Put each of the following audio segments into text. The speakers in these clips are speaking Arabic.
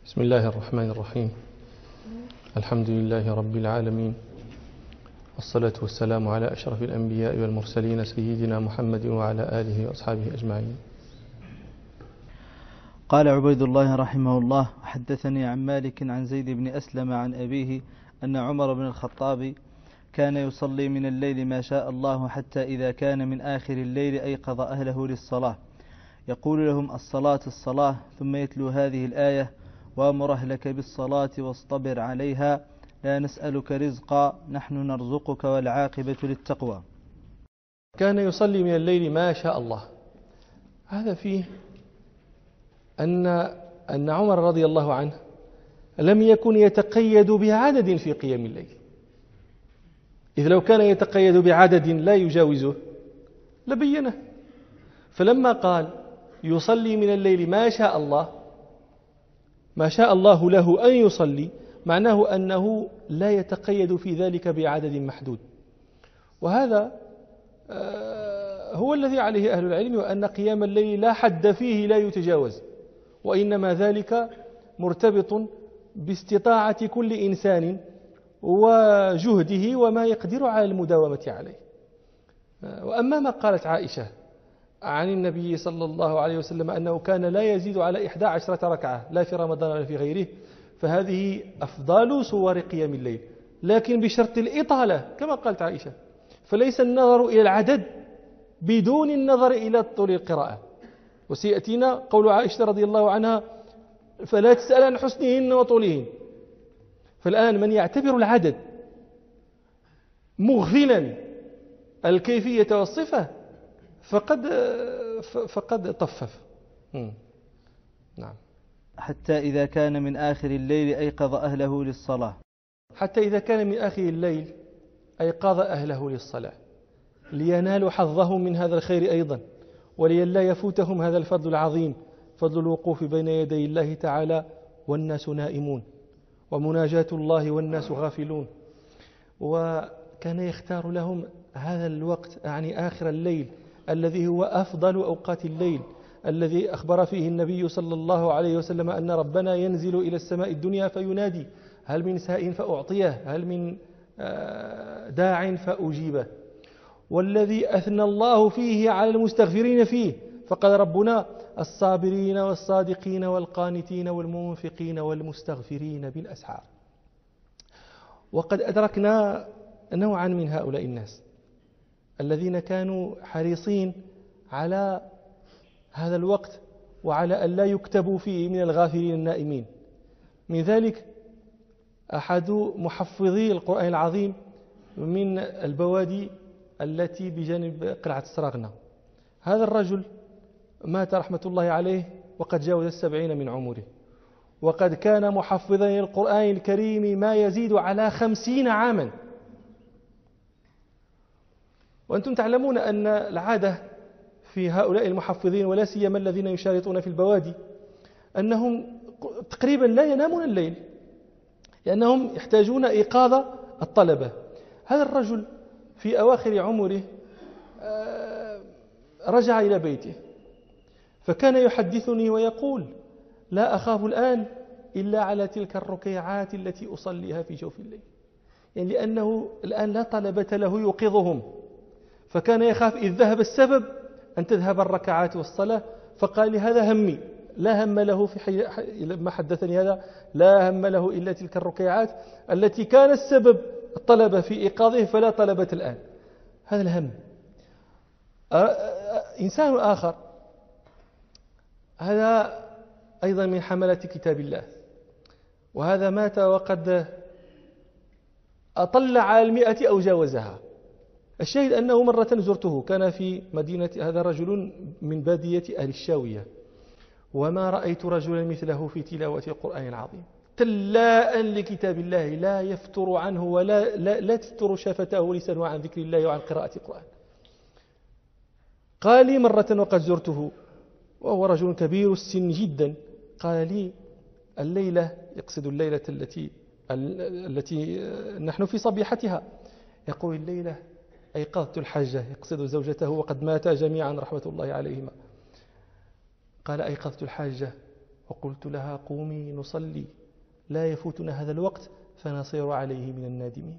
بسم الله الرحمن الرحيم. الحمد لله رب العالمين، والصلاة والسلام على أشرف الأنبياء والمرسلين سيدنا محمد وعلى آله وأصحابه أجمعين. قال عبيد الله رحمه الله: حدثني عن مالك عن زيد بن أسلم عن أبيه أن عمر بن الخطاب كان يصلي من الليل ما شاء الله، حتى إذا كان من آخر الليل أيقظ أهله للصلاة، يقول لهم: الصلاة الصلاة، ثم يتلو هذه الآية: وأمر أهلك بالصلاة واصطبر عليها، لا نسألك رزقا نحن نرزقك والعاقبة للتقوى. كان يصلي من الليل ما شاء الله. هذا فيه أن عمر رضي الله عنه لم يكن يتقيد بعدد في قيام الليل، إذ لو كان يتقيد بعدد لا يجاوزه لبينه. فلما قال يصلي من الليل ما شاء الله، ما شاء الله له أن يصلي، معناه أنه لا يتقيد في ذلك بعدد محدود. وهذا هو الذي عليه أهل العلم، وأن قيام الليل لا حد فيه لا يتجاوز، وإنما ذلك مرتبط باستطاعة كل إنسان وجهده وما يقدر على المداومة عليه. وأما ما قالت عائشة عن النبي صلى الله عليه وسلم أنه كان لا يزيد على 11 ركعة لا في رمضان ولا في غيره، فهذه أفضل صور قيام الليل، لكن بشرط الإطالة كما قالت عائشة. فليس النظر إلى العدد بدون النظر إلى طول القراءة. وسيأتينا قول عائشة رضي الله عنها: فلا تسأل عن حسنهن وطولهن. فالآن من يعتبر العدد مغفلا الكيفية والصفة فقد طفف. نعم. حتى إذا كان من آخر الليل أيقظ أهله للصلاة. حتى إذا كان من آخر الليل أيقظ أهله للصلاة، لينالوا حظهم من هذا الخير أيضا، وليلا يفوتهم هذا الفضل العظيم، فضل الوقوف بين يدي الله تعالى والناس نائمون، ومناجاة الله والناس غافلون. وكان يختار لهم هذا الوقت، يعني آخر الليل، الذي هو أفضل أوقات الليل، الذي أخبر فيه النبي صلى الله عليه وسلم أن ربنا ينزل إلى السماء الدنيا فينادي: هل من سائل فأعطيه، هل من داع فأجيبه. والذي أثنى الله فيه على المستغفرين فيه، فقال ربنا: الصابرين والصادقين والقانتين والمنفقين والمستغفرين بالأسحار. وقد أدركنا نوعا من هؤلاء الناس الذين كانوا حريصين على هذا الوقت وعلى أن لا يكتبوا فيه من الغافلين النائمين. من ذلك أحد محفظي القرآن العظيم من البوادي التي بجانب قلعة السراغنة. هذا الرجل مات رحمة الله عليه وقد جاوز 70 من عمره، وقد كان محفظا للقرآن الكريم ما يزيد على 50 عاما. وأنتم تعلمون أن العادة في هؤلاء المحفظين، ولا سيما الذين يشارطون في البوادي، أنهم تقريبا لا ينامون الليل، لأنهم يحتاجون إيقاظ الطلبة. هذا الرجل في أواخر عمره رجع إلى بيته، فكان يحدثني ويقول: لا أخاف الآن إلا على تلك الركيعات التي أصليها في جوف الليل، يعني لأنه الآن لا طلبة له يوقظهم، فكان يخاف إذ ذهب السبب أن تذهب الركعات والصلاة. فقال لي: هذا همي. لا هم له لما حدثني هذا، لا هم له إلا تلك الركيعات التي كان السبب الطلبة في إيقاظه فلا طلبة الآن. هذا الهم. إنسان آخر، هذا أيضا من حملة كتاب الله، وهذا مات وقد أطل على 100 أو جاوزها. الشاهد أنه مرة زرته، كان في مدينة، هذا رجل من بادية أهل الشاوية، وما رأيت رجلا مثله في تلاوة القرآن العظيم، تلاء لكتاب الله، لا يفتر عنه ولا لا تفتر شفته ولسانه عن ذكر الله وعن قراءة القرآن. قال لي مرة وقد زرته وهو رجل كبير السن جدا، قال لي: الليلة، يقصد الليلة التي نحن في صبيحتها، يقول: الليلة أيقظت الحاجة، يقصد زوجته وقد ماتا جميعا رحمة الله عليهما. قال: أيقظت الحاجة وقلت لها قومي نصلي لا يفوتنا هذا الوقت فنصير عليه من النادمين.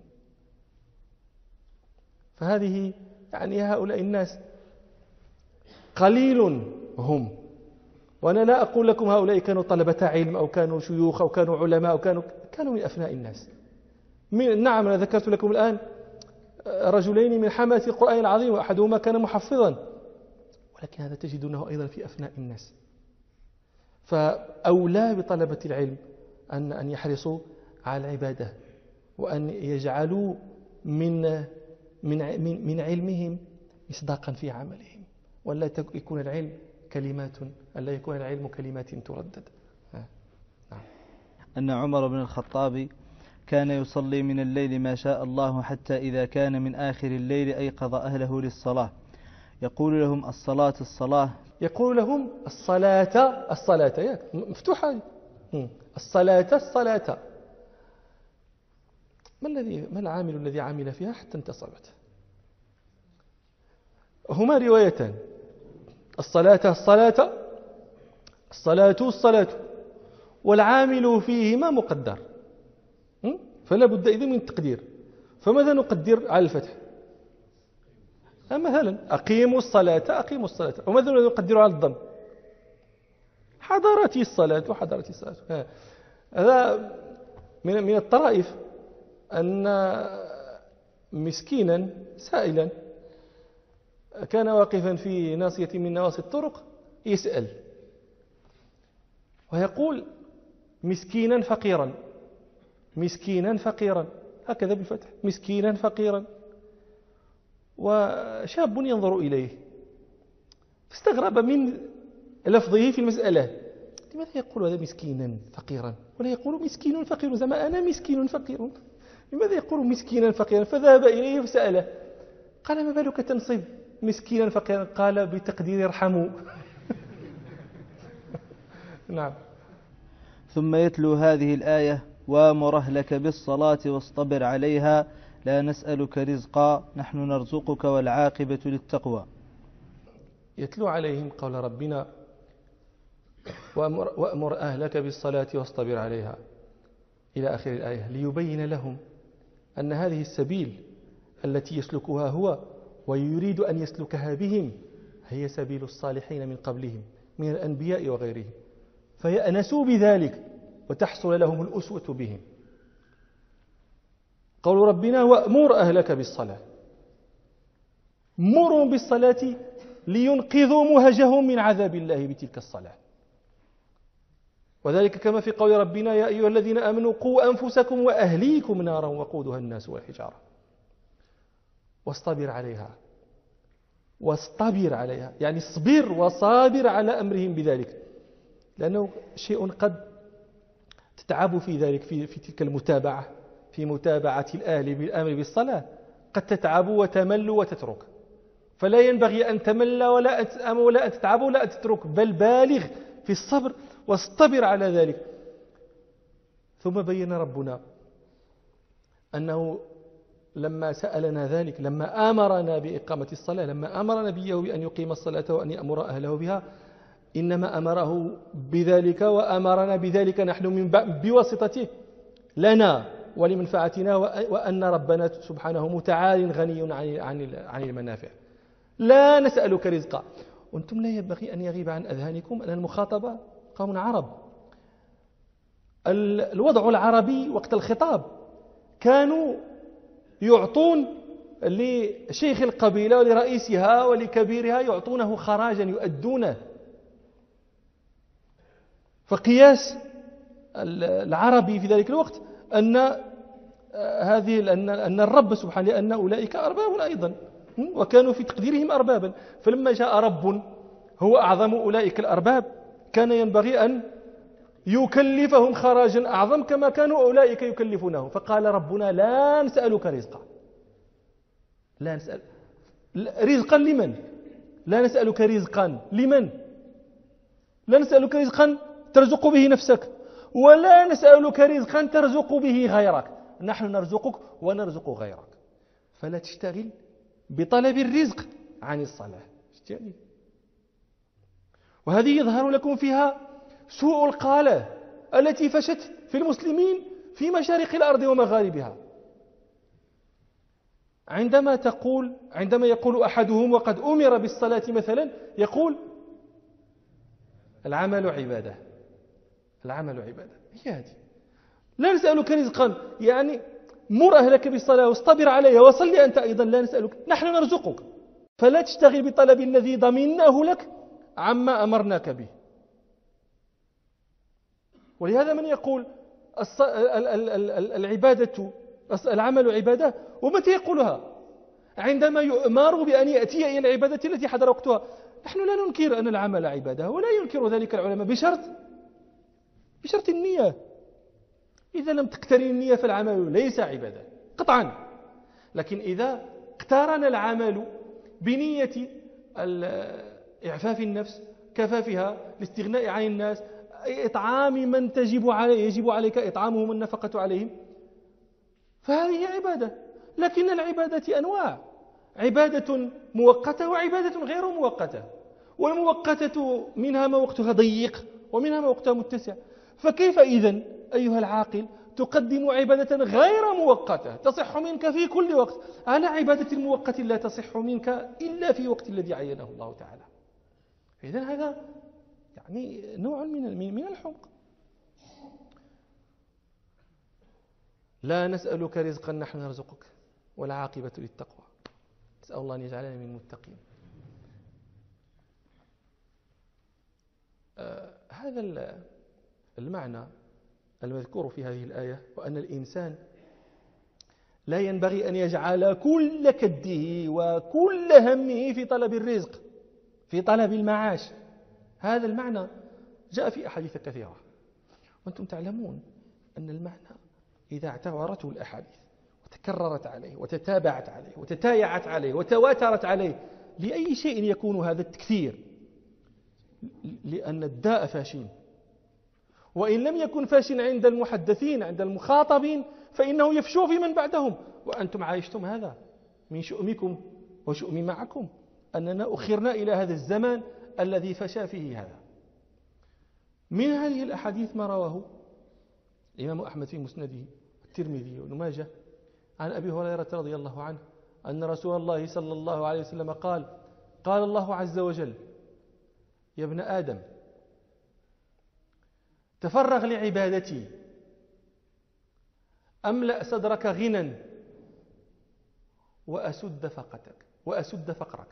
فهذه يعني هؤلاء الناس قليل هم، وأنا لا أقول لكم هؤلاء كانوا طلبة علم أو كانوا شيوخ أو كانوا علماء أو كانوا من أفناء الناس. نعم أنا ذكرت لكم الآن رجلين من حملة القرآن العظيم وأحدهما كان محفظا، ولكن هذا تجدونه أيضا في أفناء الناس. فأولى بطلبة العلم أن يحرصوا على العبادة، وأن يجعلوا من علمهم مصداقا في عملهم، ولا يكون العلم ألا يكون العلم كلمات تردد. نعم. أن عمر بن الخطاب كان يصلي من الليل ما شاء الله حتى إذا كان من آخر الليل أيقظ أهله للصلاة يقول لهم الصلاة الصلاة، يقول لهم الصلاة ياك مفتوحة الصلاة. ما العامل الذي عمل فيها حتى انتصبت؟ هما روايتان، الصلاة، والعامل فيهما مقدر، فلا بد إذن من التقدير. فماذا نقدر على الفتح؟ مثلا أقيموا الصلاة، وماذا نقدر على الضم؟ حضرت الصلاة. هذا من الطرائف أن مسكينا سائلا كان واقفا في ناصية من نواصي الطرق يسأل ويقول مسكينا فقيرا هكذا بالفتح، مسكينا فقيرا. وشاب ينظر إليه فاستغرب من لفظه في المسألة، لماذا يقول هذا مسكينا فقيرا ولا يقول مسكين فقير؟ زعما أنا مسكين فقير، لماذا يقول مسكينا فقيرا؟ فذهب إليه فسأله، قال ما بالك تنصب مسكينا فقيرا؟ قال بتقدير ارحموا. نعم. ثم يتلو هذه الآية وامر أهلك بالصلاة واصطبر عليها لا نسألك رزقا نحن نرزقك والعاقبة للتقوى. يتلو عليهم قول ربنا وأمر أهلك بالصلاة واصطبر عليها إلى آخر الآية، ليبين لهم أن هذه السبيل التي يسلكها هو ويريد أن يسلكها بهم هي سبيل الصالحين من قبلهم من الأنبياء وغيرهم، فيأنسوا بذلك وتحصل لهم الأسوة بهم. قول ربنا وأمر أهلك بالصلاة، مروا بالصلاة لينقذوا مهجهم من عذاب الله بتلك الصلاة. وذلك كما في قول ربنا يا أيها الذين آمنوا قوا أنفسكم وأهليكم نارا وقودها الناس والحجارة واصطبر عليها، يعني اصبر وصابر على أمرهم بذلك، لأنه شيء قد تتعب في ذلك في تلك المتابعة، في متابعة الأهل بالأمر بالصلاة قد تتعب وتمل وتترك، فلا ينبغي أن تمل ولا أن تتعب ولا أن تترك، بل بالغ في الصبر واصطبر على ذلك. ثم بين ربنا أنه لما سألنا ذلك، لما أمرنا بإقامة الصلاة، لما أمر نبيه بأن يقيم الصلاة وأن يأمر أهله بها، إنما أمره بذلك وأمرنا بذلك نحن بواسطته لنا ولمنفعتنا، وأن ربنا سبحانه متعال غني عن المنافع. لا نسألك رزقا. وأنتم لا ينبغي أن يغيب عن أذهانكم أن المخاطبة قوم عرب. الوضع العربي وقت الخطاب كانوا يعطون لشيخ القبيلة ولرئيسها ولكبيرها يعطونه خراجا يؤدونه. فقياس العربي في ذلك الوقت أن الرب سبحانه، لأن أولئك أرباب أيضا وكانوا في تقديرهم أربابا، فلما جاء رب هو أعظم أولئك الأرباب كان ينبغي أن يكلفهم خراجا أعظم كما كانوا أولئك يكلفونه. فقال ربنا لا نسألك رزقا، لا نسأل رزقا لمن؟ لا نسألك رزقا لمن؟ لا نسألك رزقا ترزق به نفسك، ولا نسألك رزقا ترزق به غيرك، نحن نرزقك ونرزق غيرك، فلا تشتغل بطلب الرزق عن الصلاة. وهذه يظهر لكم فيها سوء القالة التي فشت في المسلمين في مشارق الأرض ومغاربها. عندما يقول أحدهم وقد أمر بالصلاة مثلا، يقول العمل عبادة. العمل عبادة هي هذه. لا نسألك رزقا، يعني مر أهلك بالصلاة واصطبر عليها وصل أنت أيضا. لا نسألك، نحن نرزقك، فلا تشتغل بطلب الذي ضمناه لك عما أمرناك به. ولهذا من يقول العمل عبادة، ومتى يقولها؟ عندما يؤمر بأن يأتي إلى العبادة التي حضر وقتها. نحن لا ننكر أن العمل عبادة، ولا ينكر ذلك العلماء، بشرط النية. إذا لم تقترن النية فالعمل ليس عبادة قطعا. لكن إذا اقترن العمل بنية إعفاف النفس، كفافها، الاستغناء عن الناس، إطعام من يجب عليك إطعامهم والنفقة عليهم، فهذه عبادة. لكن العبادة أنواع، عبادة مؤقتة وعبادة غير مؤقتة. والمؤقتة منها ما وقتها ضيق ومنها ما وقتها متسع. فكيف إذن أيها العاقل تقدم عبادة غير مؤقتة تصح منك في كل وقت على عبادة مؤقتة لا تصح منك إلا في وقت الذي عينه الله تعالى؟ إذن هذا يعني نوع من الحمق. لا نسألك رزقا نحن نرزقك والعاقبة للتقوى. نسأل الله أن يجعلنا من المتقين. هذا المعنى المذكور في هذه الآية، وأن الإنسان لا ينبغي أن يجعل كل كده وكل همه في طلب الرزق، في طلب المعاش. هذا المعنى جاء في أحاديث كثيرة، وأنتم تعلمون أن المعنى إذا اعتبرته الأحاديث وتكررت عليه وتتابعت عليه وتتايعت عليه وتواترت عليه، لأي شيء يكون هذا التكثير؟ لأن الداء فاشين، وإن لم يكن فاشين عند المحدثين عند المخاطبين فإنه يفشو في من بعدهم. وأنتم عايشتم هذا من شؤمكم وشؤم معكم، أننا أخرنا إلى هذا الزمان الذي فشى فيه هذا. من هذه الأحاديث ما رواه الإمام أحمد في مسنده، الترمذي وابن ماجه، عن أبي هريرة رضي الله عنه أن رسول الله صلى الله عليه وسلم قال الله عز وجل: يا ابن آدم تفرغ لعبادتي أملأ صدرك غنى وأسد فقرك،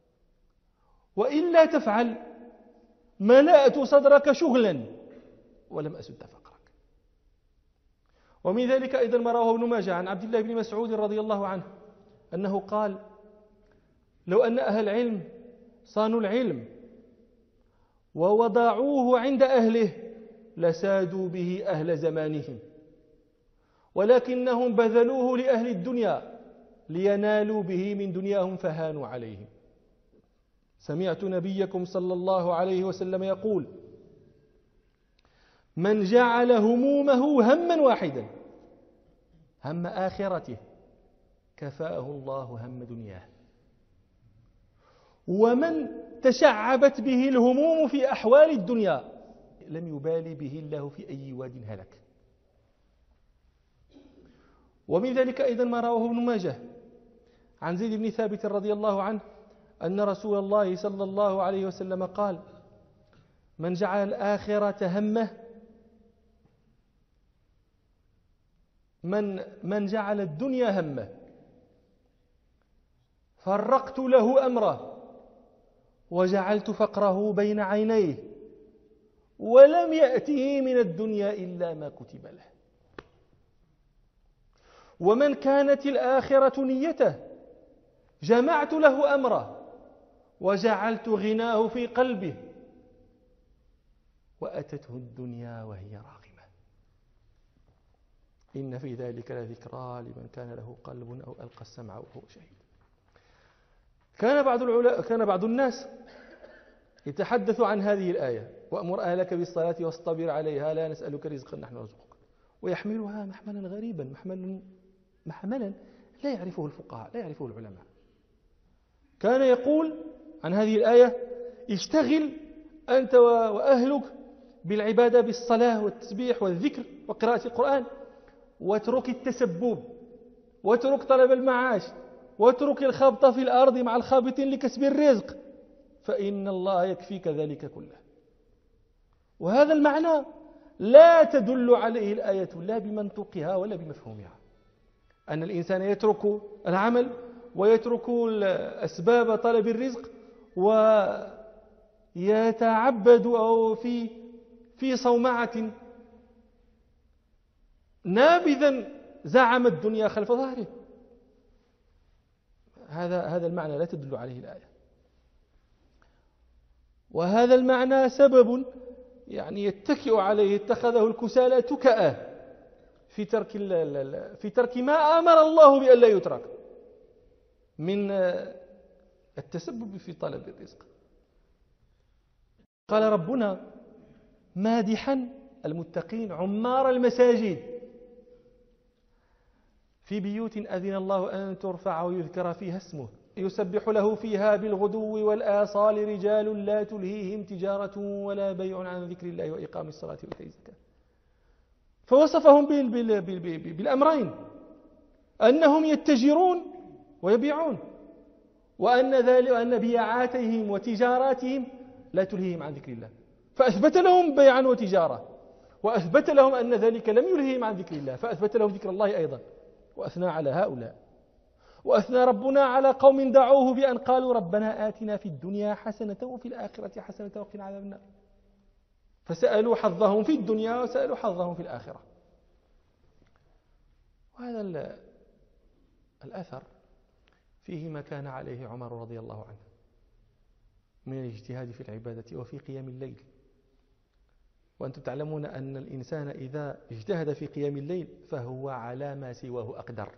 وإلا تفعل ملأت صدرك شغلا ولم أسد فقرك. ومن ذلك أيضا ما رواه ابن ماجه عن عبد الله بن مسعود رضي الله عنه أنه قال: لو أن أهل العلم صانوا العلم ووضعوه عند أهله لسادوا به أهل زمانهم، ولكنهم بذلوه لأهل الدنيا لينالوا به من دنياهم فهانوا عليهم. سمعت نبيكم صلى الله عليه وسلم يقول: من جعل همومه هما واحدا، هم آخرته، كفاه الله هم دنياه. ومن تشعبت به الهموم في أحوال الدنيا لم يبالي به الله في أي واد هلك. ومن ذلك أيضا ما رواه ابن ماجه عن زيد بن ثابت رضي الله عنه أن رسول الله صلى الله عليه وسلم قال: من جعل الآخرة همه، من جعل الدنيا همه فرقت له أمره وجعلت فقره بين عينيه ولم يأته من الدنيا إلا ما كتب له. ومن كانت الآخرة نيته جمعت له أمره وجعلت غناه في قلبه وأتته الدنيا وهي راغمة. إن في ذلك لذكرى لمن كان له قلب أو ألقى السمع وهو شهيد. كان بعض الناس يتحدث عن هذه الآية: وأمر أهلك بالصلاة واصطبر عليها لا نسألك رزقا نحن نرزقك، ويحملها محملا غريبا، محملا لا يعرفه الفقهاء لا يعرفه العلماء. كان يقول عن هذه الآية: اشتغل أنت وأهلك بالعبادة بالصلاة والتسبيح والذكر وقراءة القرآن، واترك التسبب، واترك طلب المعاش، واترك الخبط في الأرض مع الخابطين لكسب الرزق، فإن الله يكفيك ذلك كله. وهذا المعنى لا تدل عليه الآية لا بمنطوقها ولا بمفهومها، أن الإنسان يترك العمل ويترك أسباب طلب الرزق ويتعبد أو في صومعة نابذا زعم الدنيا خلف ظهره. هذا المعنى لا تدل عليه الآية. وهذا المعنى سبب يعني يتكئ عليه اتخذه الكسالى تكأة في ترك ما أمر الله بأن لا يترك من التسبب في طلب الرزق. قال ربنا مادحا المتقين عمار المساجد في بيوت أذن الله أن ترفع ويذكر فيها اسمه يسبح له فيها بالغدو والآصال رجال لا تلهيهم تجارة ولا بيع عن ذكر الله وإقام الصلاة وإيتاء الزكاة. فوصفهم بالأمرين، أنهم يتجرون ويبيعون، وأن بيعاتهم وتجاراتهم لا تلهيهم عن ذكر الله، فأثبت لهم بيعا وتجارة، وأثبت لهم أن ذلك لم يلهيهم عن ذكر الله، فأثبت لهم ذكر الله أيضا، وأثنى على هؤلاء. وأثنى ربنا على قوم دعوه بأن قالوا ربنا آتنا في الدنيا حسنة وفي الآخرة حسنة وقنا عذاب النار، فسألوا حظهم في الدنيا وسألوا حظهم في الآخرة. وهذا الأثر فيه ما كان عليه عمر رضي الله عنه من الاجتهاد في العبادة وفي قيام الليل. وأنتم تعلمون أن الإنسان إذا اجتهد في قيام الليل فهو على ما سواه أقدر.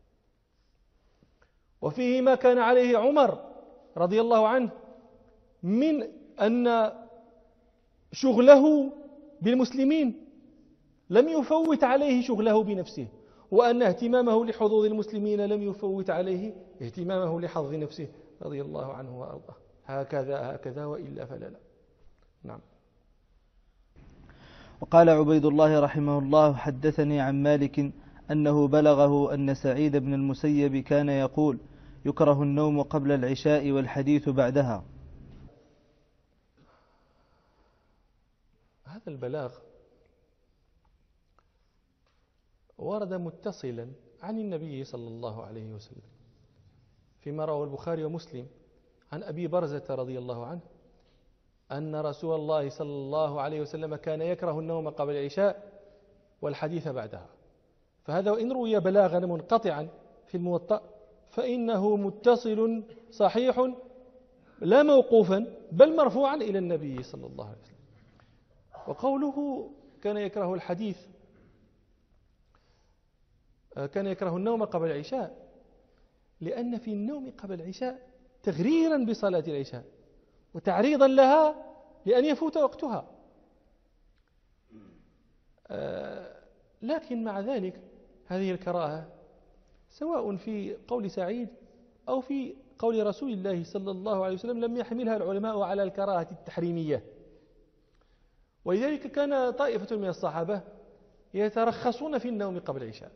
وفيه ما كان عليه عمر رضي الله عنه من أن شغله بالمسلمين لم يفوت عليه شغله بنفسه، وأن اهتمامه لحظوظ المسلمين لم يفوت عليه اهتمامه لحظ نفسه رضي الله عنه وأرضاه. هكذا وإلا فلا لا. نعم. وقال عبيد الله رحمه الله حدثني عن مالك أنه بلغه أن سعيد بن المسيب كان يقول يكره النوم قبل العشاء والحديث بعدها. هذا البلاغ ورد متصلا عن النبي صلى الله عليه وسلم فيما رواه البخاري ومسلم عن أبي برزة رضي الله عنه أن رسول الله صلى الله عليه وسلم كان يكره النوم قبل العشاء والحديث بعدها. فهذا وإن روي بلاغا منقطعا في الموطأ فإنه متصل صحيح لا موقوفا بل مرفوعا إلى النبي صلى الله عليه وسلم. وقوله كان يكره الحديث كان يكره النوم قبل العشاء لأن في النوم قبل العشاء تغريرا بصلاة العشاء وتعريضا لها لأن يفوت وقتها. لكن مع ذلك هذه الكراهة سواء في قول سعيد أو في قول رسول الله صلى الله عليه وسلم لم يحملها العلماء على الكراهة التحريمية. ولذلك كان طائفة من الصحابة يترخصون في النوم قبل العشاء،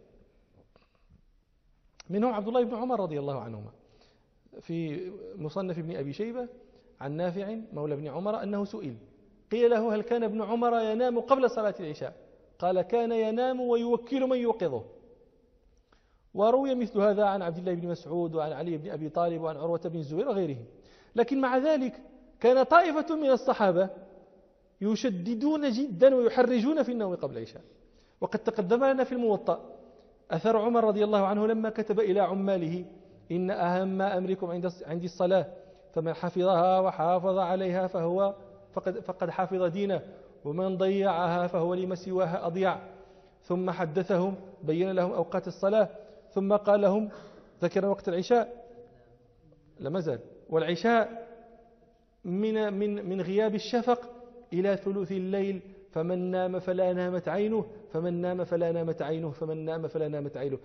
منهم عبد الله بن عمر رضي الله عنهما في مصنف ابن أبي شيبة عن نافع مولى ابن عمر أنه سئل قيل له هل كان ابن عمر ينام قبل صلاة العشاء؟ قال كان ينام ويوكل من يوقظه. وروي مثل هذا عن عبد الله بن مسعود وعن علي بن أبي طالب وعن عروة بن الزبير وغيرهم. لكن مع ذلك كان طائفة من الصحابة يشددون جدا ويحرجون في النوم قبل العشاء. وقد تقدم لنا في الموطأ أثر عمر رضي الله عنه لما كتب إلى عماله إن أهم ما أمركم عندي الصلاة فمن حفظها وحافظ عليها فقد حفظ دينه ومن ضيعها فهو لما سواها أضيع. ثم حدثهم بين لهم أوقات الصلاة ثم قال لهم ذكر وقت العشاء لما زال والعشاء من غياب الشفق إلى ثلث الليل فمن نام فلا نامت عينه فمن نام فلا نامت عينه فمن نام فلا نامت عينه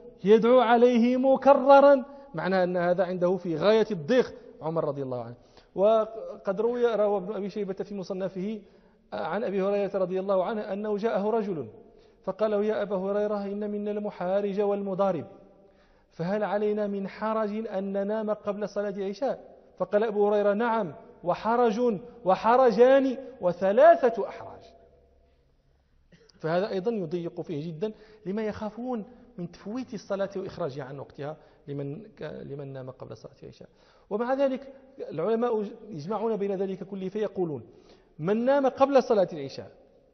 يدعو عليه مكررا، معنى أن هذا عنده في غاية الضيق عمر رضي الله عنه. وقد روى ابن أبي شيبة في مصنفه عن أبي هريرة رضي الله عنه أنه جاءه رجل فقال له: يا أبا هريرة، إن منا المحارج والمضارب، فهل علينا من حرج أن ننام قبل صلاة العشاء؟ فقال أبو هريرة: نعم، وحرج وحرجان وثلاثة أحراج. فهذا أيضا يضيق فيه جدا لما يخافون من تفويت الصلاة وإخراجها عن وقتها لمن نام قبل صلاة العشاء. ومع ذلك العلماء يجمعون بين ذلك كله فيقولون: من نام قبل صلاة العشاء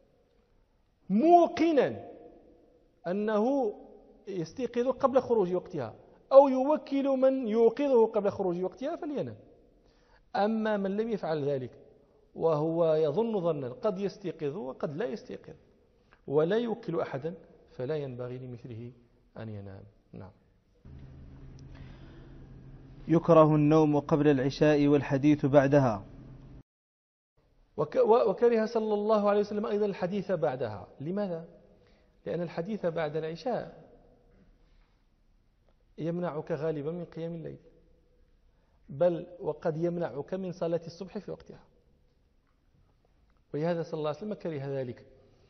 موقنا أنه يستيقظ قبل خروج وقتها أو يوكل من يوقظه قبل خروج وقتها فلينام. أما من لم يفعل ذلك وهو يظن ظنا قد يستيقظ وقد لا يستيقظ ولا يوكل أحدا فلا ينبغي لمثله أن ينام. نعم. يكره النوم قبل العشاء والحديث بعدها. وكره صلى الله عليه وسلم أيضا الحديث بعدها. لماذا؟ لأن الحديث بعد العشاء يمنعك غالبا من قيام الليل، بل وقد يمنعك من صلاة الصبح في وقتها، ولهذا صلى الله عليه وسلم كره ذلك.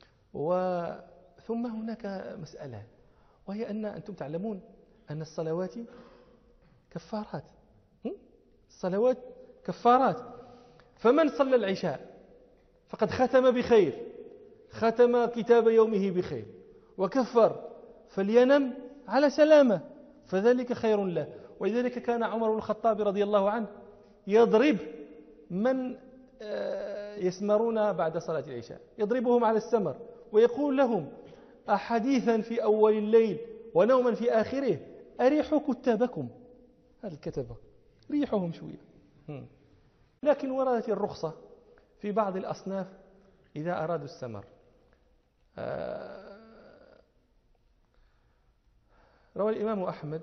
ثم هناك مسألة، وهي أن أنتم تعلمون أن الصلوات كفارات. الصلوات كفارات، فمن صلى العشاء فقد ختم بخير، ختم كتاب يومه بخير وكفر، فلينم على سلامة، فذلك خير له. ولذلك كان عمر بن الخطاب رضي الله عنه يضرب من يسمرون بعد صلاة العشاء، يضربهم على السمر ويقول لهم: أحديثا في أول الليل ونوما في آخره، أريحوا كتابكم. هذا الكتبة ريحهم شوية. لكن وردت الرخصة في بعض الأصناف إذا أرادوا السمر. روى الإمام أحمد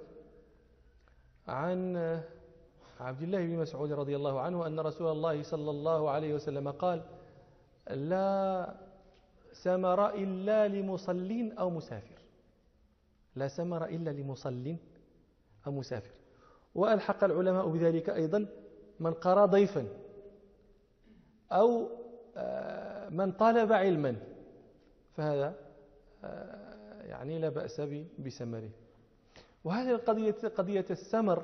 عن عبد الله بن مسعود رضي الله عنه أن رسول الله صلى الله عليه وسلم قال: لا سمر إلا لمصل أو مسافر. لا سمر إلا لمصل أو مسافر. وألحق العلماء بذلك أيضا من قرى ضيفا أو من طلب علما، فهذا يعني لا بأس بسمره. وهذه قضية السمر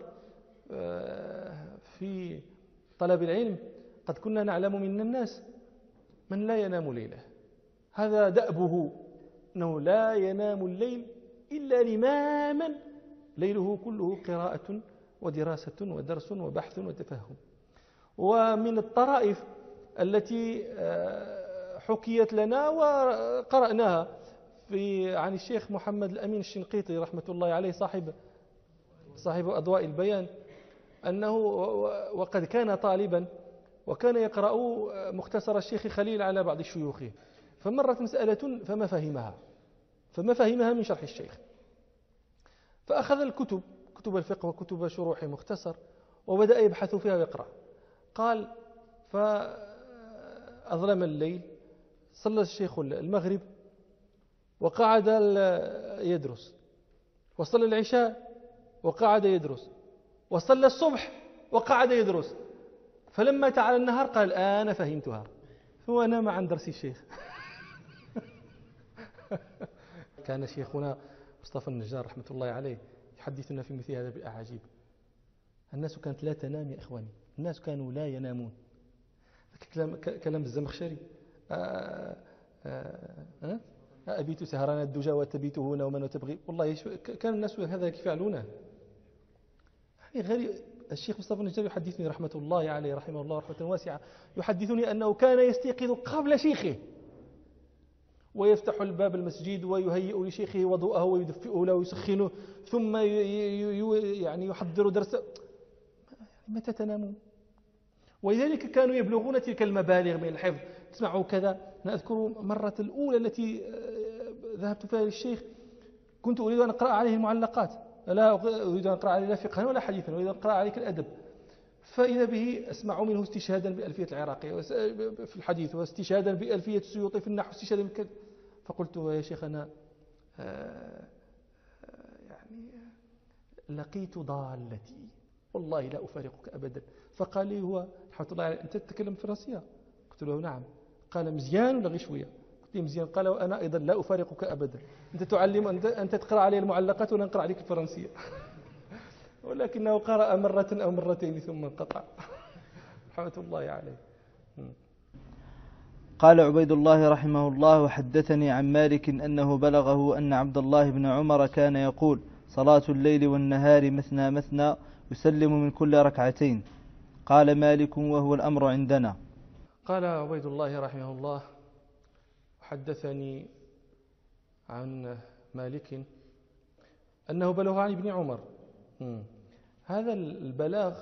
في طلب العلم قد كنا نعلم من الناس من لا ينام ليله، هذا دأبه أنه لا ينام الليل إلا لماما ليله كله قراءة ودراسة ودرس وبحث وتفهم. ومن الطرائف التي حكيت لنا وقرأناها عن الشيخ محمد الأمين الشنقيطي رحمة الله عليه صاحب أضواء البيان، أنه وقد كان طالبا وكان يقرأ مختصر الشيخ خليل على بعض الشيوخ، فمرت مسألة فما فهمها من شرح الشيخ، فأخذ كتب الفقه وكتب شروح مختصر وبدأ يبحث فيها ويقرأ. قال: فأظلم الليل، صلى الشيخ المغرب وقعد يدرس، وصلى العشاء وقعد يدرس، وصلى الصبح وقعد يدرس، فلما تعالى النهار قال: أنا فهمتها، هو نام عن درس الشيخ. كان شيخنا مصطفى النجار رحمة الله عليه يحدثنا في مثل هذا بأعاجيب. الناس كانت لا تنام يا إخواني، الناس كانوا لا ينامون. كلام الزمخشري: أبيت سهران الدجى وتبيته نوما وتبغي. والله كان الناس هذا كيف يفعلونه. يعني غير الشيخ مصطفى النجار يحدثني رحمة الله عليه رحمه الله رحمة واسعة، يحدثني أنه كان يستيقظ قبل شيخه ويفتح الباب المسجد ويهيئ لشيخه وضوءه ويدفئه له ويسخنه، ثم يعني يحضر درسه. متى تنامون؟ ولذلك كانوا يبلغون تلك المبالغ من الحفظ. تسمعوا كذا. أنا أذكر مرة الأولى التي ذهبت فيها للشيخ كنت أريد أن أقرأ عليه المعلقات، لا أريد أن أقرأ عليه لا فقها ولا حديثا، أريد أن أقرأ عليه الأدب، فإذا به أسمع منه استشهادا بألفية العراقي في الحديث، واستشهادا بألفية السيوطي في النحو، استشهادا بكذا. فقلت: يا شيخنا يعني لقيت ضالتي والله لا أفارقك أبدا، فقال لي هو رحمة الله عليه أنت تتكلم فرنسية؟ قلت له نعم. قال مزيان ولا غير شوية؟ قلت له مزيان. قال وأنا أيضا لا أفارقك أبدا، أنت تعلم أنت تقرأ علي المعلقات وأنا نقرأ عليك الفرنسية. ولكنه قرأ مرة أو مرتين ثم انقطع. رحمة الله عليه. قال عبيد الله رحمه الله: وحدثني عن مالك أنه بلغه أن عبد الله بن عمر كان يقول: صلاة الليل والنهار مثنى مثنى يسلم من كل ركعتين. قال مالك: وهو الأمر عندنا. قال عبيد الله رحمه الله: حدثني عن مالك أنه بلغ عن ابن عمر. هذا البلاغ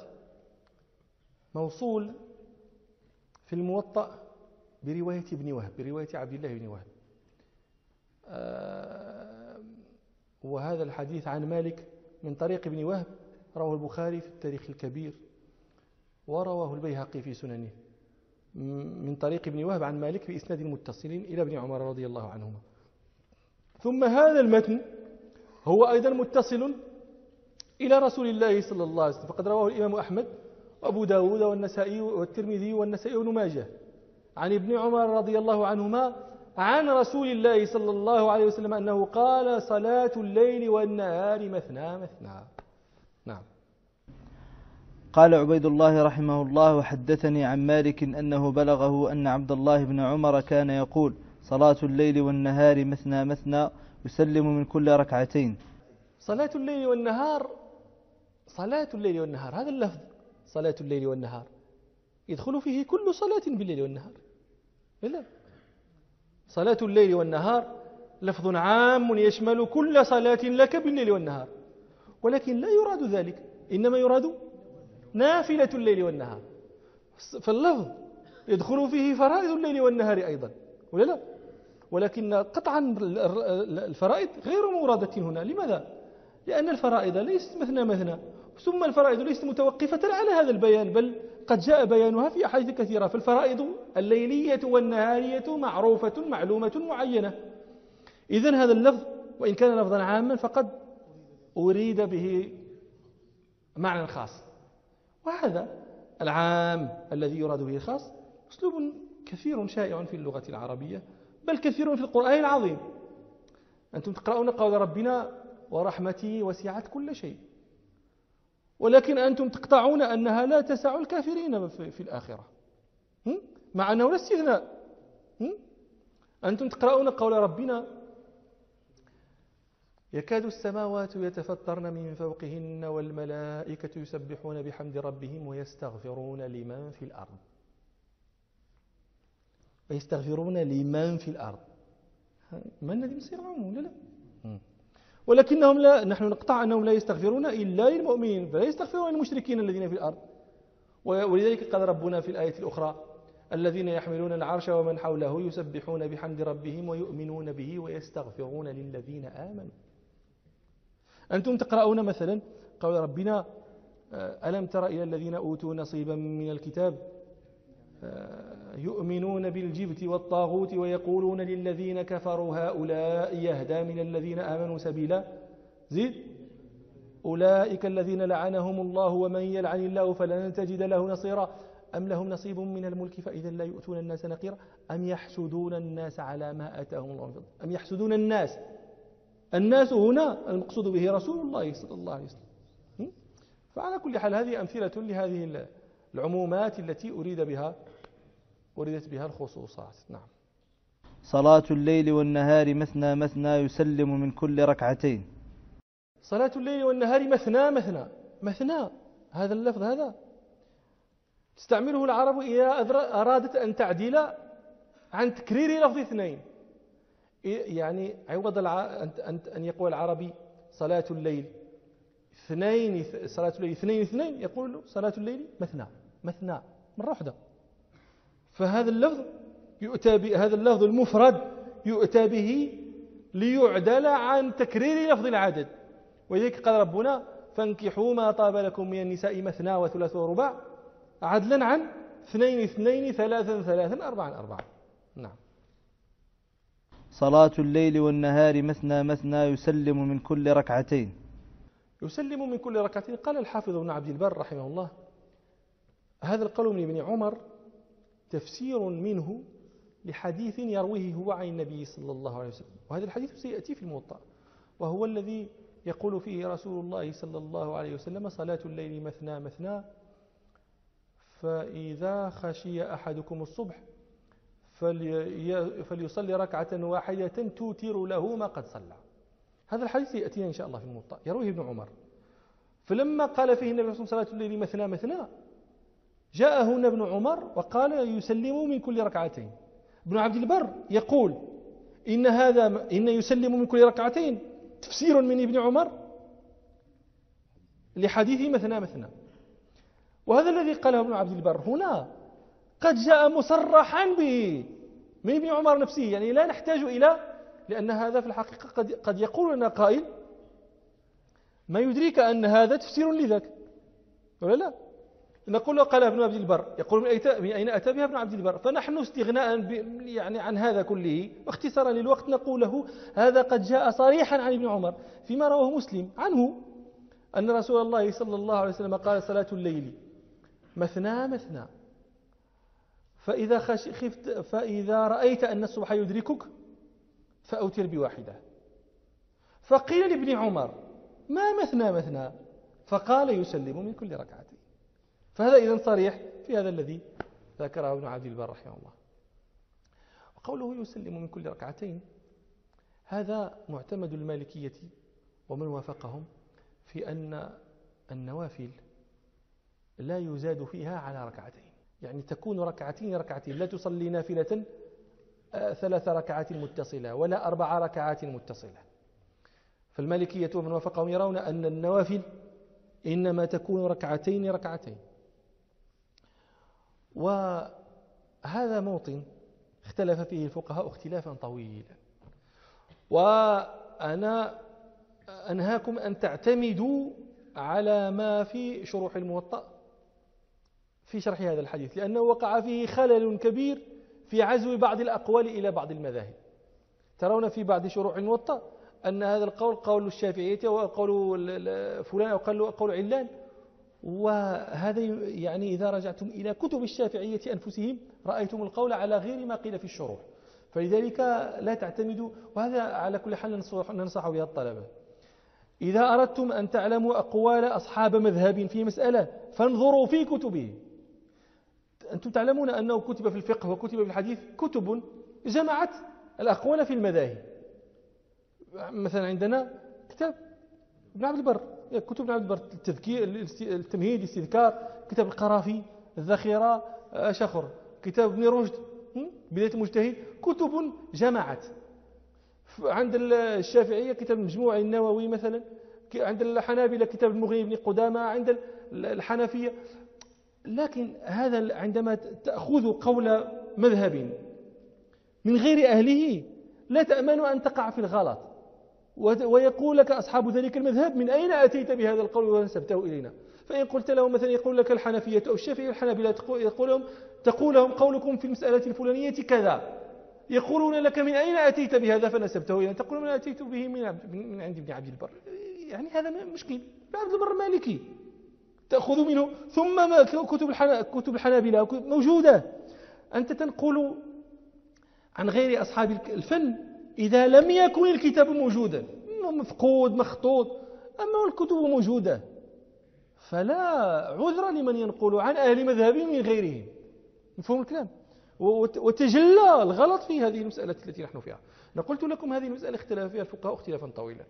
موصول في الموطأ برواية ابن وهب، برواية عبد الله بن وهب. وهذا الحديث عن مالك من طريق ابن وهب رواه البخاري في التاريخ الكبير، ورواه البيهقي في سننه من طريق ابن وهب عن مالك بإسناد متصل إلى ابن عمر رضي الله عنهما. ثم هذا المتن هو أيضا متصل إلى رسول الله صلى الله عليه وسلم، فقد رواه الإمام أحمد وأبو داود والنسائي والترمذي والنسائي وابن ماجه عن ابن عمر رضي الله عنهما عن رسول الله صلى الله عليه وسلم أنه قال: صلاة الليل والنهار مثنى مثنى. نعم. قال عبيد الله رحمه الله: وحدثني عن مالك أنه بلغه أن عبد الله بن عمر كان يقول: صلاة الليل والنهار مثنى مثنى يسلم من كل ركعتين. صلاة الليل والنهار، صلاة الليل والنهار، هذا اللفظ صلاة الليل والنهار يدخل فيه كل صلاة بالليل والنهار. لا، صلاة الليل والنهار لفظ عام يشمل كل صلاة لك بالليل والنهار، ولكن لا يراد ذلك، إنما يراد نافلة الليل والنهار. فاللفظ يدخل فيه فرائض الليل والنهار أيضا، ولا لا؟ ولكن قطعا الفرائض غير مرادة هنا. لماذا؟ لأن الفرائض ليست مثنى مثنى، ثم الفرائض ليست متوقفة على هذا البيان، بل قد جاء بيانها في أحاديث كثيرة. فالفرائض الليلية والنهارية معروفة معلومة معينة. إذن هذا اللفظ وإن كان لفظا عاما فقد أريد به معنى خاص، وهذا العام الذي يراد به الخاص أسلوب كثير شائع في اللغة العربية، بل كثير في القرآن العظيم. أنتم تقرؤون قول ربنا: ورحمتي وسعت كل شيء، ولكن أنتم تقطعون أنها لا تسع الكافرين في الآخرة، مع أنه لا استثناء. أنتم تقرؤون قول ربنا: يكاد السماوات يتفطرن من فوقهن والملائكة يسبحون بحمد ربهم ويستغفرون لمن في الأرض. ويستغفرون لمن في الأرض، من الذي يصير معهم؟ لا. ولكنهم لا، نحن نقطع أنهم لا يستغفرون إلا للمؤمنين، فلا يستغفرون للمشركين الذين في الأرض. ولذلك قال ربنا في الآية الأخرى: الذين يحملون العرش ومن حوله يسبحون بحمد ربهم ويؤمنون به ويستغفرون للذين آمنوا. أنتم تقرؤون مثلا قول ربنا: ألم تر إلى الذين أوتوا نصيبا من الكتاب يؤمنون بالجبت والطاغوت ويقولون للذين كفروا هؤلاء يهدى من الذين آمنوا سبيلا. زيد: أولئك الذين لعنهم الله ومن يلعن الله فلن تجد له نصيرا أم لهم نصيب من الملك فإذا لا يؤتون الناس نقيرا أم يحسدون الناس على ما آتاهم الله من فضله. أم يحسدون الناس، الناس هنا المقصود به رسول الله صلى الله عليه وسلم. فعلى كل حال هذه أمثلة لهذه العمومات التي أريدت بها الخصوصات. نعم. صلاة الليل والنهار مثنى مثنى يسلم من كل ركعتين. صلاة الليل والنهار مثنى مثنى مثنى، هذا اللفظ هذا تستعمله العرب إذا أرادت أن تعدل عن تكرير لفظ اثنين. يعني عوض أن يقول العربي صلاة الليل اثنين، صلاة الليل اثنين اثنين، يقول صلاة الليل مثنى مثنى مرة واحدة. فهذا اللفظ يؤتى بهذا اللفظ المفرد يؤتى به ليعدل عن تكرير لفظ العدد. ولذلك قال ربنا: فانكحوا ما طاب لكم من النساء مثنى وثلاث ورباع، عدلا عن اثنين اثنين ثلاثا ثلاثا أربعا أربعا. نعم. صلاة الليل والنهار مثنى مثنى يسلم من كل ركعتين. يسلم من كل ركعتين. قال الحافظ ابن عبد البر رحمه الله: هذا القول من ابن عمر تفسير منه لحديث يرويه هو عن النبي صلى الله عليه وسلم، وهذا الحديث سيأتي في الموطأ، وهو الذي يقول فيه رسول الله صلى الله عليه وسلم: صلاة الليل مثنى مثنى، فإذا خشي أحدكم الصبح فليصلي ركعة واحدة توتر له ما قد صلى. هذا الحديث يأتينا إن شاء الله في الموطأ، يرويه ابن عمر. فلما قال فيه النبي صلى الله عليه وسلم: صلاة الليل مثنى مثنى، جاء هنا ابن عمر وقال: يسلم من كل ركعتين. ابن عبد البر يقول إن يسلم من كل ركعتين تفسير من ابن عمر لحديث مثنى مثنى، وهذا الذي قاله ابن عبد البر هنا قد جاء مصرحا به من ابن عمر نفسه، يعني لا نحتاج إلى، لأن هذا في الحقيقة قد يقول لنا قائل: ما يدريك أن هذا تفسير لذاك، ولا لا؟ نقول له قال ابن عبد البر، يقول من أين أتى بها ابن عبد البر؟ فنحن استغناء يعني عن هذا كله واختصارا للوقت نقول له هذا قد جاء صريحا عن ابن عمر فيما رواه مسلم عنه أن رسول الله صلى الله عليه وسلم قال: صلاة الليل مثنى مثنى، فإذا رأيت أن الصبح يدركك فأوتر بواحدة. فقيل لابن عمر: ما مثنى مثنى؟ فقال: يسلم من كل ركعتين. فهذا إذن صريح في هذا الذي ذكره ابن عبد البر رحمه الله. وقوله يسلم من كل ركعتين هذا معتمد المالكية ومن وافقهم في أن النوافل لا يزاد فيها على ركعتين، يعني تكون ركعتين لا تصلي نافلة 3 ركعات متصلة ولا 4 ركعات متصلة. فالمالكية ومن وافقهم يرون أن النوافل إنما تكون ركعتين. وهذا موطن اختلف فيه الفقهاء اختلافا طويلا، وأنا أنهاكم أن تعتمدوا على ما في شروح الموطأ في شرح هذا الحديث، لأنه وقع فيه خلل كبير في عزو بعض الأقوال إلى بعض المذاهب. ترون في بعض شروح الموطأ أن هذا القول قول الشافعية وقول فلان وقول علان، وهذا يعني إذا رجعتم إلى كتب الشافعية أنفسهم رأيتم القول على غير ما قيل في الشروح، فلذلك لا تعتمدوا. وهذا على كل حال ننصح بها الطلبة: إذا أردتم أن تعلموا أقوال أصحاب مذهب في مسألة فانظروا في كتبه. أنتم تعلمون أنه كتب في الفقه وكتب في الحديث كتب جمعت الأقوال في المذاهب. مثلا عندنا كتاب ابن عبد البر، كتب ابن عبد البر: التذكير، التمهيد، الاستذكار، كتاب القرافي، الذخيرة، شخر، كتاب ابن رشد، بداية المجتهد، كتب جمعت. عند الشافعية كتاب المجموع النووي مثلا، عند الحنابلة كتاب المغني بن قدامة، عند الحنفية. لكن هذا عندما تأخذ قول مذهب من غير أهله لا تأمن أن تقع في الغلط، ويقول لك أصحاب ذلك المذهب: من أين أتيت بهذا القول ونسبته إلينا؟ فإن قلت لهم مثلا، يقول لك الحنفية أو الشافعية الحنابلة، تقول لهم قولكم في المسألة الفلانية كذا، يقولون لك: من أين أتيت بهذا فنسبته إلينا؟ تقول: من أتيت به من عند ابن عبد البر. يعني هذا مشكل. ابن عبد البر مالكي، تأخذ منه. ثم كتب الحنابلة موجودة، أنت تنقل عن غير أصحاب الفن إذا لم يكن الكتاب موجودا، مفقود مخطوط، أما الكتب موجودة فلا عذر لمن ينقل عن أهل مذهب من غيرهم. مفهوم الكلام؟ وتجلى الغلط في هذه المسألة التي نحن فيها. قلت لكم هذه المسألة اختلف فيها الفقهاء اختلافا طويلا،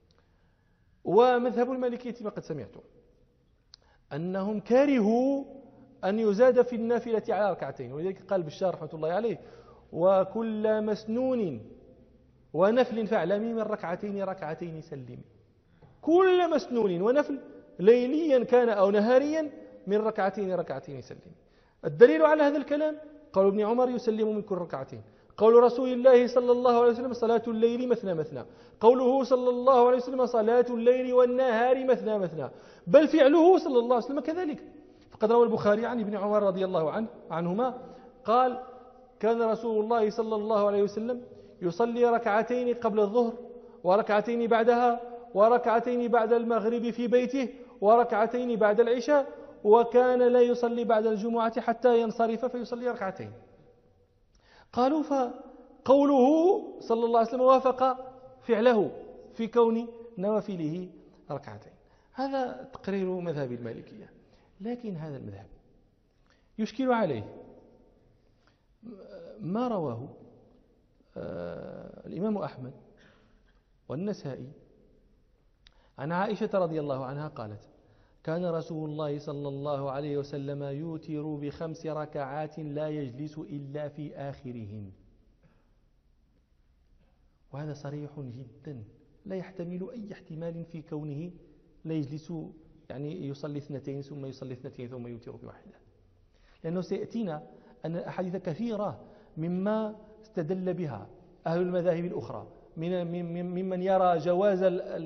ومذهب المالكية ما قد سمعتم أنهم كارهوا أن يزاد في النافلة على ركعتين، ولذلك قال بشار رحمة الله عليه: وكل مسنون ونفل فاعلمي من ركعتين سلمي. كل مسنون ونفل ليليا كان أو نهاريا من ركعتين سلمي. الدليل على هذا الكلام قول ابن عمر: يسلم من كل ركعتين. قول رسول الله صلى الله عليه وسلم: صلاة الليل مثنى مثنى. قوله صلى الله عليه وسلم: صلاة الليل والنهار مثنى مثنى. بل فعله صلى الله عليه وسلم كذلك. فقد روى البخاري عن ابن عمر رضي الله عنهما قال: كان رسول الله صلى الله عليه وسلم يصلي ركعتين قبل الظهر، وركعتين بعدها، وركعتين بعد المغرب في بيته، وركعتين بعد العشاء، وكان لا يصلي بعد الجمعة حتى ينصرف فيصلي ركعتين. قالوا فقوله صلى الله عليه وسلم وافق فعله في كون نوافله ركعتين. هذا تقرير مذهب المالكية. لكن هذا المذهب يشكل عليه ما رواه الإمام أحمد والنسائي عن عائشة رضي الله عنها قالت: كان رسول الله صلى الله عليه وسلم يوتر ب5 ركعات لا يجلس إلا في آخرهن. وهذا صريح جدا لا يحتمل أي احتمال في كونه لا يجلس، يعني يصلي 2 ثم يصلي 2 ثم يوتر بواحدة، لأنه سيأتينا أن الأحاديث كثيرة مما استدل بها أهل المذاهب الأخرى ممن يرى جواز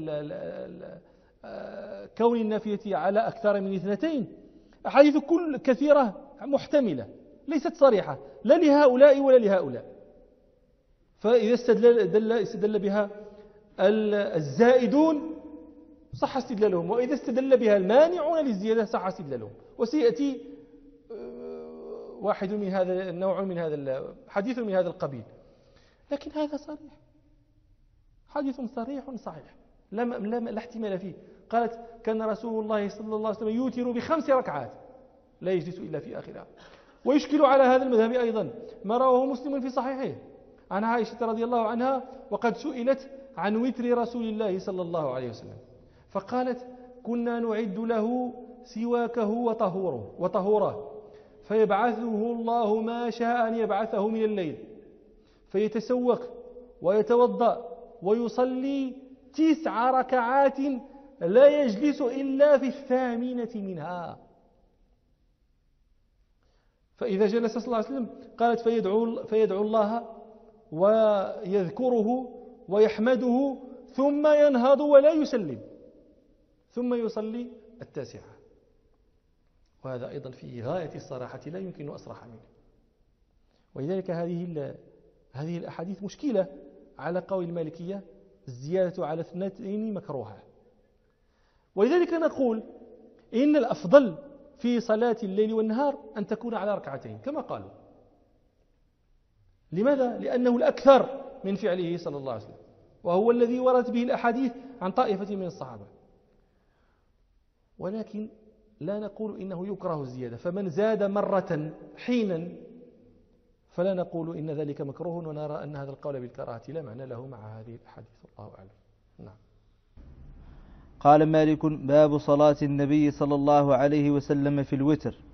كون النافية على أكثر من 2. أحاديث كل كثيرة محتملة ليست صريحة لا لهؤلاء ولا لهؤلاء. فإذا استدل بها الزائدون صح استدلالهم، وإذا استدل بها المانعون للزيادة صح استدلالهم. وسيأتي واحد من هذا النوع من هذا حديث من هذا القبيل. لكن هذا صريح، حديث صريح صحيح لا احتمال فيه. قالت: كان رسول الله صلى الله عليه وسلم يوتر ب5 ركعات لا يجلس إلا في آخرها. ويشكل على هذا المذهب أيضا ما رواه مسلم في صحيحه عن عائشة رضي الله عنها، وقد سئلت عن وتر رسول الله صلى الله عليه وسلم فقالت: كنا نعد له سواكه وطهوره فيبعثه الله ما شاء أن يبعثه من الليل فيتسوك ويتوضأ ويصلي 9 ركعات لا يجلس إلا في 8 منها. فإذا جلس صلى الله عليه وسلم قالت: فيدعو الله ويذكره ويحمده ثم ينهض ولا يسلم ثم يصلي 9. وهذا أيضا في غاية الصراحة لا يمكن أصرح منه. ولذلك هذه الأحاديث مشكلة على قول المالكية، الزيادة على 2 مكروهة. ولذلك نقول إن الأفضل في صلاة الليل والنهار أن تكون على 2 كما قالوا. لماذا؟ لأنه الأكثر من فعله صلى الله عليه وسلم، وهو الذي وردت به الأحاديث عن طائفة من الصحابة. ولكن لا نقول إنه يكره الزيادة، فمن زاد مرة حينا فلا نقول إن ذلك مكروه، ونرى أن هذا القول بالكراهة لا معنى له مع هذه الأحاديث. الله أعلم. نعم. قال مالك: باب صلاة النبي صلى الله عليه وسلم في الوتر.